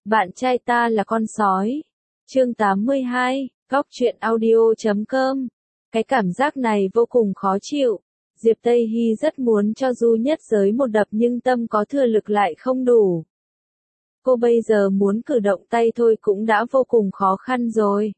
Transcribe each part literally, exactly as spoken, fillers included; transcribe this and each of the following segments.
Bạn trai ta là con sói. Chương tám mươi hai, góc truyện audio chấm com. Cái cảm giác này vô cùng khó chịu. Diệp Tây Hy rất muốn cho Du Nhất Giới một đập nhưng tâm có thừa lực lại không đủ. Cô bây giờ muốn cử động tay thôi cũng đã vô cùng khó khăn rồi.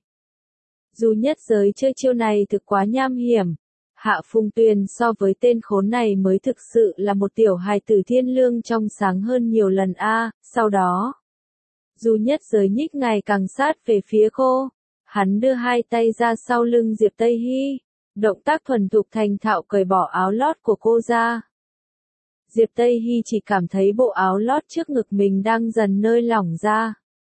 Du Nhất Giới chơi chiêu này thực quá nham hiểm. Hạ Phùng Tuyền so với tên khốn này mới thực sự là một tiểu hài tử thiên lương trong sáng hơn nhiều lần a. Sau đó, Du Nhất Giới nhích ngày càng sát về phía cô. Hắn đưa hai tay ra sau lưng Diệp Tây Hy. Động tác thuần thục thành thạo cởi bỏ áo lót của cô ra. Diệp Tây Hy chỉ cảm thấy bộ áo lót trước ngực mình đang dần nơi lỏng ra.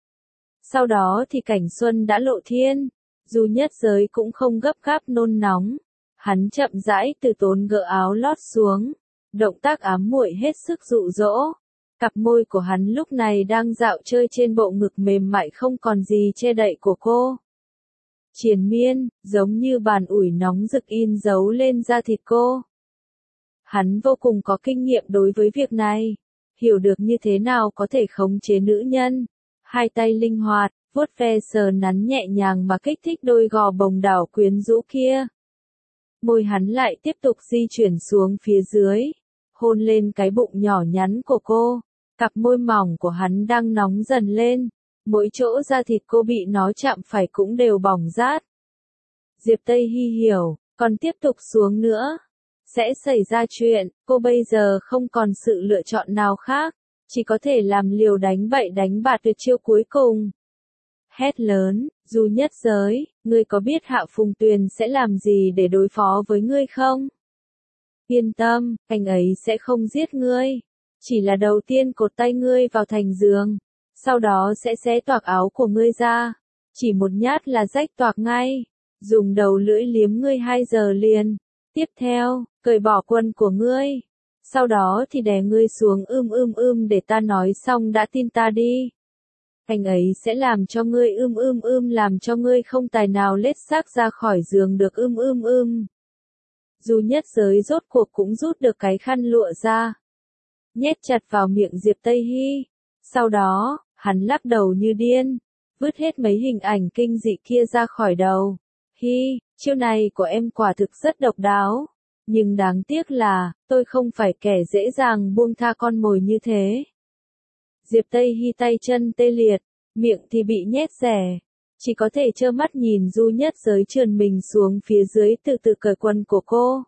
Sau đó thì cảnh xuân đã lộ thiên. Du Nhất Giới cũng không gấp gáp nôn nóng. Hắn chậm rãi từ tốn gỡ áo lót xuống. Động tác ám muội hết sức dụ dỗ. Cặp môi của hắn lúc này đang dạo chơi trên bộ ngực mềm mại không còn gì che đậy của cô. Triền miên, giống như bàn ủi nóng rực in dấu lên da thịt cô. Hắn vô cùng có kinh nghiệm đối với việc này. Hiểu được như thế nào có thể khống chế nữ nhân. Hai tay linh hoạt, vuốt ve sờ nắn nhẹ nhàng mà kích thích đôi gò bồng đảo quyến rũ kia. Môi hắn lại tiếp tục di chuyển xuống phía dưới. Hôn lên cái bụng nhỏ nhắn của cô. Cặp môi mỏng của hắn đang nóng dần lên. Mỗi chỗ da thịt cô bị nó chạm phải cũng đều bỏng rát. Diệp Tây Hy hiểu, còn tiếp tục xuống nữa. Sẽ xảy ra chuyện, cô bây giờ không còn sự lựa chọn nào khác. Chỉ có thể làm liều đánh bậy đánh bạt tuyệt chiêu cuối cùng. Hét lớn, Du Nhất Giới, ngươi có biết Hạ Phùng Tuyền sẽ làm gì để đối phó với ngươi không? Yên tâm, anh ấy sẽ không giết ngươi. Chỉ là đầu tiên cột tay ngươi vào thành giường. Sau đó sẽ xé toạc áo của ngươi ra. Chỉ một nhát là rách toạc ngay. Dùng đầu lưỡi liếm ngươi hai giờ liền. Tiếp theo, cởi bỏ quần của ngươi. Sau đó thì đè ngươi xuống ưm ưm ưm để ta nói xong đã tin ta đi. Anh ấy sẽ làm cho ngươi ưm ưm ưm làm cho ngươi không tài nào lết xác ra khỏi giường được ưm ưm ưm. Du Nhất Giới rốt cuộc cũng rút được cái khăn lụa ra. Nhét chặt vào miệng Diệp Tây Hy. Sau đó, hắn lắc đầu như điên. Vứt hết mấy hình ảnh kinh dị kia ra khỏi đầu. Hi, chiêu này của em quả thực rất độc đáo. Nhưng đáng tiếc là, tôi không phải kẻ dễ dàng buông tha con mồi như thế. Diệp Tây Hy tay chân tê liệt, miệng thì bị nhét rẻ. Chỉ có thể trơ mắt nhìn Du Nhất Giới trườn mình xuống phía dưới từ từ cởi quần của cô.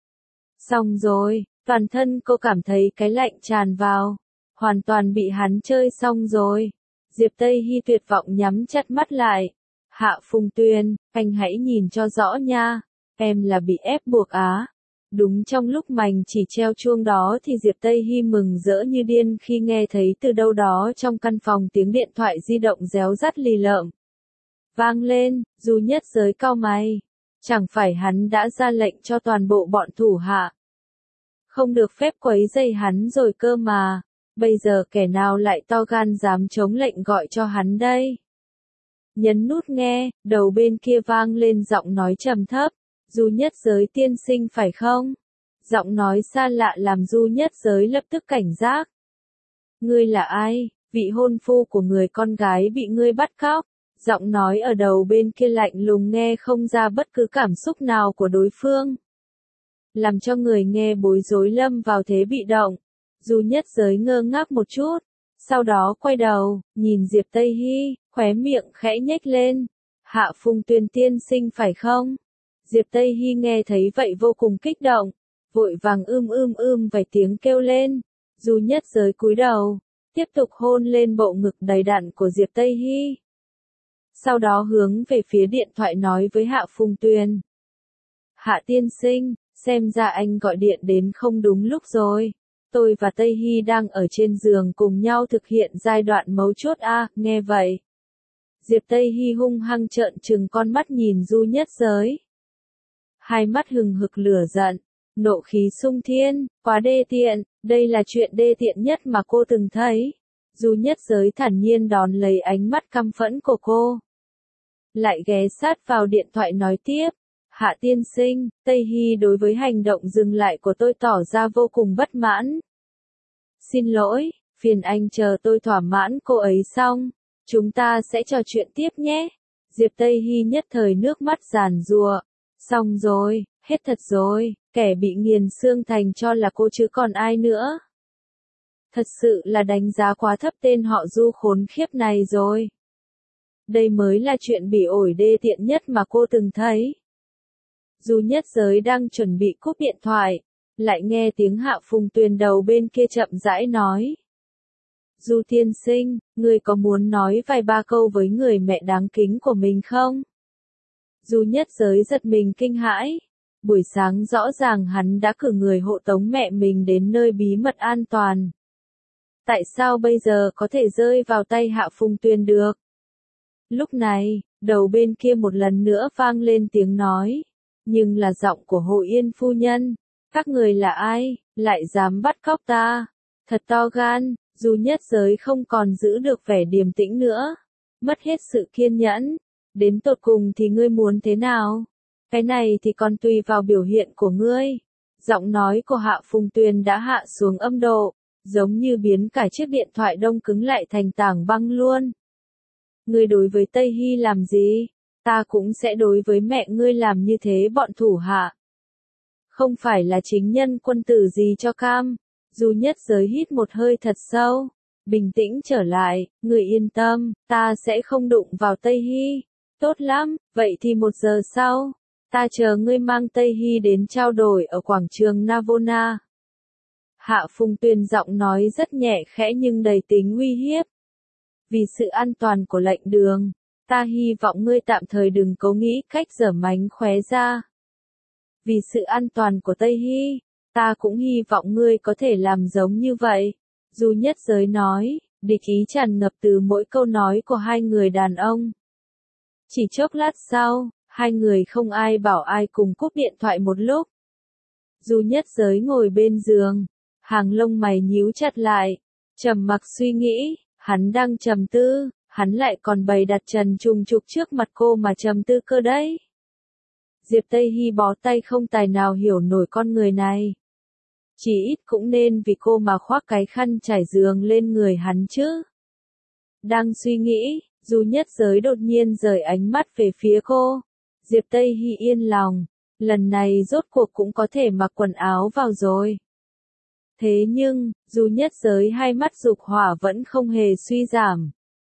Xong rồi, toàn thân cô cảm thấy cái lạnh tràn vào. Hoàn toàn bị hắn chơi xong rồi. Diệp Tây Hy tuyệt vọng nhắm chặt mắt lại. Hạ Phùng Tuyền, anh hãy nhìn cho rõ nha. Em là bị ép buộc á. Đúng trong lúc mành chỉ treo chuông đó thì Diệp Tây Hy mừng rỡ như điên khi nghe thấy từ đâu đó trong căn phòng tiếng điện thoại di động réo rắt lì lợm. Vang lên, Du Nhất Giới cau mày. Chẳng phải hắn đã ra lệnh cho toàn bộ bọn thủ hạ. Không được phép quấy rầy hắn rồi cơ mà. Bây giờ kẻ nào lại to gan dám chống lệnh gọi cho hắn đây? Nhấn nút nghe, đầu bên kia vang lên giọng nói trầm thấp. Du Nhất Giới tiên sinh phải không? Giọng nói xa lạ làm Du Nhất Giới lập tức cảnh giác. Ngươi là ai? Vị hôn phu của người con gái bị ngươi bắt cóc. Giọng nói ở đầu bên kia lạnh lùng nghe không ra bất cứ cảm xúc nào của đối phương. Làm cho người nghe bối rối lâm vào thế bị động. Du Nhất Giới ngơ ngác một chút. Sau đó quay đầu, nhìn Diệp Tây Hy, khóe miệng khẽ nhếch lên. Hạ Phùng Tuyền tiên sinh phải không? Diệp Tây Hy nghe thấy vậy vô cùng kích động. Vội vàng ưm ưm ưm vài tiếng kêu lên. Du Nhất Giới cúi đầu. Tiếp tục hôn lên bộ ngực đầy đặn của Diệp Tây Hy. Sau đó hướng về phía điện thoại nói với Hạ Phùng Tuyền. Hạ tiên sinh, xem ra anh gọi điện đến không đúng lúc rồi. Tôi và Tây Hy đang ở trên giường cùng nhau thực hiện giai đoạn mấu chốt a, nghe vậy. Diệp Tây Hy hung hăng trợn trừng con mắt nhìn Du Nhất Giới. Hai mắt hừng hực lửa giận, nộ khí sung thiên, quá đê tiện, đây là chuyện đê tiện nhất mà cô từng thấy. Du Nhất Giới thản nhiên đón lấy ánh mắt căm phẫn của cô. Lại ghé sát vào điện thoại nói tiếp. Hạ tiên sinh, Tây Hy đối với hành động dừng lại của tôi tỏ ra vô cùng bất mãn. Xin lỗi, phiền anh chờ tôi thỏa mãn cô ấy xong. Chúng ta sẽ trò chuyện tiếp nhé. Diệp Tây Hy nhất thời nước mắt giàn giụa. Xong rồi, hết thật rồi, kẻ bị nghiền xương thành tro là cô chứ còn ai nữa. Thật sự là đánh giá quá thấp tên họ Du khốn khiếp này rồi. Đây mới là chuyện bỉ ổi đê tiện nhất mà cô từng thấy. Du Nhất Giới đang chuẩn bị cúp điện thoại, lại nghe tiếng Hạ Phùng Tuyền đầu bên kia chậm rãi nói. Du tiên sinh, người có muốn nói vài ba câu với người mẹ đáng kính của mình không? Du Nhất Giới giật mình kinh hãi. Buổi sáng rõ ràng hắn đã cử người hộ tống mẹ mình đến nơi bí mật an toàn. Tại sao bây giờ có thể rơi vào tay Hạ Phùng Tuyền được? Lúc này, đầu bên kia một lần nữa vang lên tiếng nói. Nhưng là giọng của Hồ Yên phu nhân. Các người là ai, lại dám bắt cóc ta? Thật to gan. Du Nhất Giới không còn giữ được vẻ điềm tĩnh nữa. Mất hết sự kiên nhẫn. Đến tột cùng thì ngươi muốn thế nào? Cái này thì còn tùy vào biểu hiện của ngươi. Giọng nói của Hạ Phùng Tuyền đã hạ xuống âm độ, giống như biến cả chiếc điện thoại đông cứng lại thành tảng băng luôn. Ngươi đối với Tây Hy làm gì? Ta cũng sẽ đối với mẹ ngươi làm như thế bọn thủ hạ. Không phải là chính nhân quân tử gì cho cam. Du Nhất Giới hít một hơi thật sâu, bình tĩnh trở lại, ngươi yên tâm, ta sẽ không đụng vào Tây Hy. Tốt lắm, vậy thì một giờ sau, ta chờ ngươi mang Tây Hy đến trao đổi ở quảng trường Navona. Hạ Phùng Tuyền giọng nói rất nhẹ khẽ nhưng đầy tính uy hiếp. Vì sự an toàn của lệnh đường, ta hy vọng ngươi tạm thời đừng cố nghĩ cách giở mánh khóe ra. Vì sự an toàn của Tây Hy, ta cũng hy vọng ngươi có thể làm giống như vậy. Du Nhất Giới nói, địch ý tràn ngập từ mỗi câu nói của hai người đàn ông. Chỉ chốc lát sau, hai người không ai bảo ai cùng cúp điện thoại một lúc. Du Nhất Giới ngồi bên giường, hàng lông mày nhíu chặt lại, trầm mặc suy nghĩ, hắn đang trầm tư, hắn lại còn bày đặt trần trùng trục trước mặt cô mà trầm tư cơ đấy. Diệp Tây Hy bó tay không tài nào hiểu nổi con người này. Chỉ ít cũng nên vì cô mà khoác cái khăn trải giường lên người hắn chứ. Đang suy nghĩ, Du Nhất Giới đột nhiên rời ánh mắt về phía cô. Diệp Tây Hy yên lòng, lần này rốt cuộc cũng có thể mặc quần áo vào rồi. Thế nhưng, Du Nhất Giới hai mắt dục hỏa vẫn không hề suy giảm.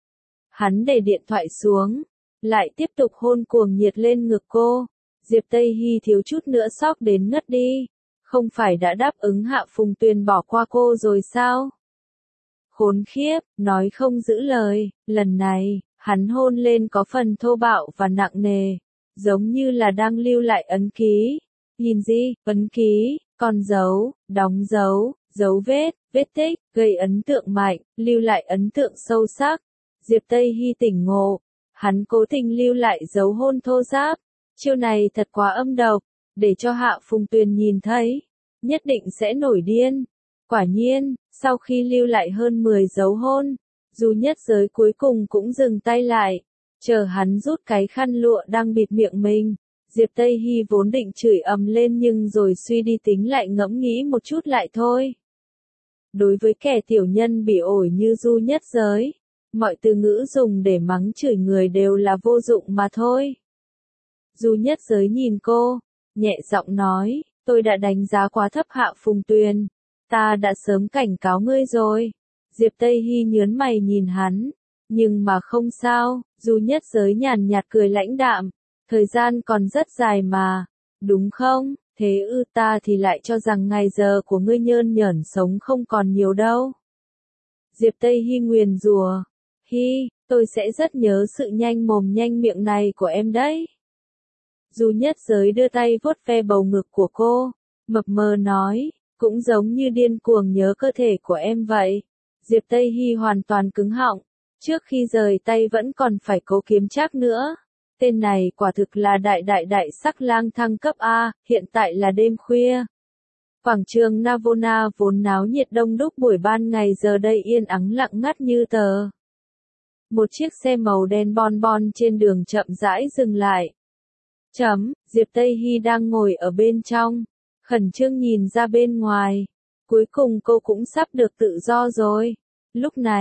Hắn để điện thoại xuống, lại tiếp tục hôn cuồng nhiệt lên ngực cô. Diệp Tây Hy thiếu chút nữa sốc đến ngất đi. Không phải đã đáp ứng Hạ Phùng Tuyền bỏ qua cô rồi sao? Khốn khiếp, nói không giữ lời, lần này, hắn hôn lên có phần thô bạo và nặng nề, giống như là đang lưu lại ấn ký. Nhìn gì, ấn ký, con dấu, đóng dấu, dấu vết, vết tích, gây ấn tượng mạnh, lưu lại ấn tượng sâu sắc. Diệp Tây Hy tỉnh ngộ, hắn cố tình lưu lại dấu hôn thô ráp. Chiêu này thật quá âm độc, để cho Hạ Phùng Tuyền nhìn thấy, nhất định sẽ nổi điên. Quả nhiên, sau khi lưu lại hơn mười dấu hôn, Du Nhất Giới cuối cùng cũng dừng tay lại, chờ hắn rút cái khăn lụa đang bịt miệng mình. Diệp Tây Hy vốn định chửi ầm lên nhưng rồi suy đi tính lại ngẫm nghĩ một chút lại thôi. Đối với kẻ tiểu nhân bị ổi như Du Nhất Giới, mọi từ ngữ dùng để mắng chửi người đều là vô dụng mà thôi. Du Nhất Giới nhìn cô, nhẹ giọng nói, tôi đã đánh giá quá thấp Hạ Phùng Tuyền. Ta đã sớm cảnh cáo ngươi rồi. Diệp Tây Hy nhớn mày nhìn hắn. Nhưng mà không sao, Du Nhất Giới nhàn nhạt cười lãnh đạm. Thời gian còn rất dài mà. Đúng không? Thế ư, ta thì lại cho rằng ngày giờ của ngươi nhơn nhởn sống không còn nhiều đâu. Diệp Tây Hy nguyền rủa. Hy, tôi sẽ rất nhớ sự nhanh mồm nhanh miệng này của em đấy. Du Nhất Giới đưa tay vuốt ve bầu ngực của cô, mập mờ nói, cũng giống như điên cuồng nhớ cơ thể của em vậy. Diệp Tây Hy hoàn toàn cứng họng, trước khi rời tay vẫn còn phải cố kiếm chắc nữa. Tên này quả thực là đại đại đại sắc lang thăng cấp A, hiện tại là đêm khuya. Quảng trường Navona vốn náo nhiệt đông đúc buổi ban ngày giờ đây yên ắng lặng ngắt như tờ. Một chiếc xe màu đen bon bon trên đường chậm rãi dừng lại. Chấm, Diệp Tây Hy đang ngồi ở bên trong, khẩn trương nhìn ra bên ngoài. Cuối cùng cô cũng sắp được tự do rồi. Lúc này,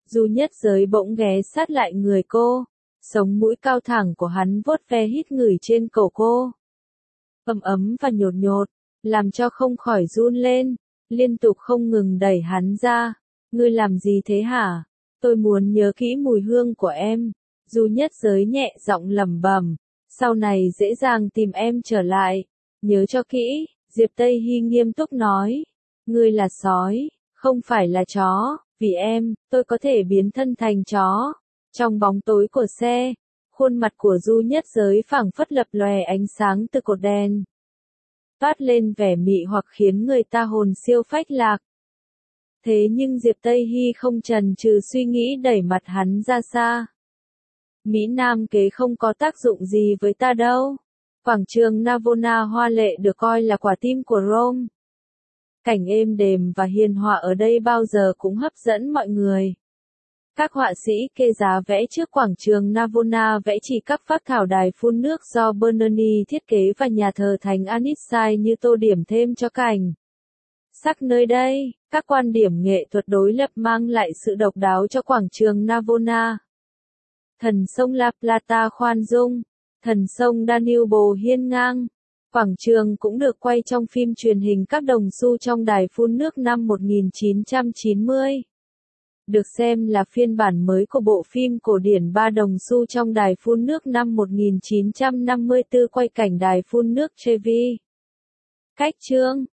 Du Nhất Giới bỗng ghé sát lại người cô, sống mũi cao thẳng của hắn vuốt ve hít ngửi trên cổ cô. Ấm ấm và nhột nhột, làm cho không khỏi run lên, liên tục không ngừng đẩy hắn ra. Ngươi làm gì thế hả? Tôi muốn nhớ kỹ mùi hương của em. Du Nhất Giới nhẹ giọng lẩm bẩm, sau này dễ dàng tìm em trở lại. Nhớ cho kỹ, Diệp Tây Hy nghiêm túc nói. Ngươi là sói, không phải là chó, vì em, tôi có thể biến thân thành chó. Trong bóng tối của xe, khuôn mặt của Du Nhất Giới phảng phất lập lòe ánh sáng từ cột đèn, toát lên vẻ mị hoặc khiến người ta hồn siêu phách lạc. Thế nhưng Diệp Tây Hy không chần chừ suy nghĩ đẩy mặt hắn ra xa. Mỹ Nam kế không có tác dụng gì với ta đâu. Quảng trường Navona hoa lệ được coi là quả tim của Rome. Cảnh êm đềm và hiền hòa ở đây bao giờ cũng hấp dẫn mọi người. Các họa sĩ kê giá vẽ trước quảng trường Navona vẽ chỉ các phác thảo đài phun nước do Bernini thiết kế và nhà thờ thánh Anissai như tô điểm thêm cho cảnh sắc nơi đây. Các quan điểm nghệ thuật đối lập mang lại sự độc đáo cho quảng trường Navona. Thần sông La Plata khoan dung, thần sông Danube hiên ngang. Quảng trường cũng được quay trong phim truyền hình Các đồng xu trong đài phun nước năm một nghìn chín trăm chín mươi. Được xem là phiên bản mới của bộ phim cổ điển Ba đồng xu trong đài phun nước năm một nghìn chín trăm năm mươi tư quay cảnh đài phun nước Trevi. Cách chương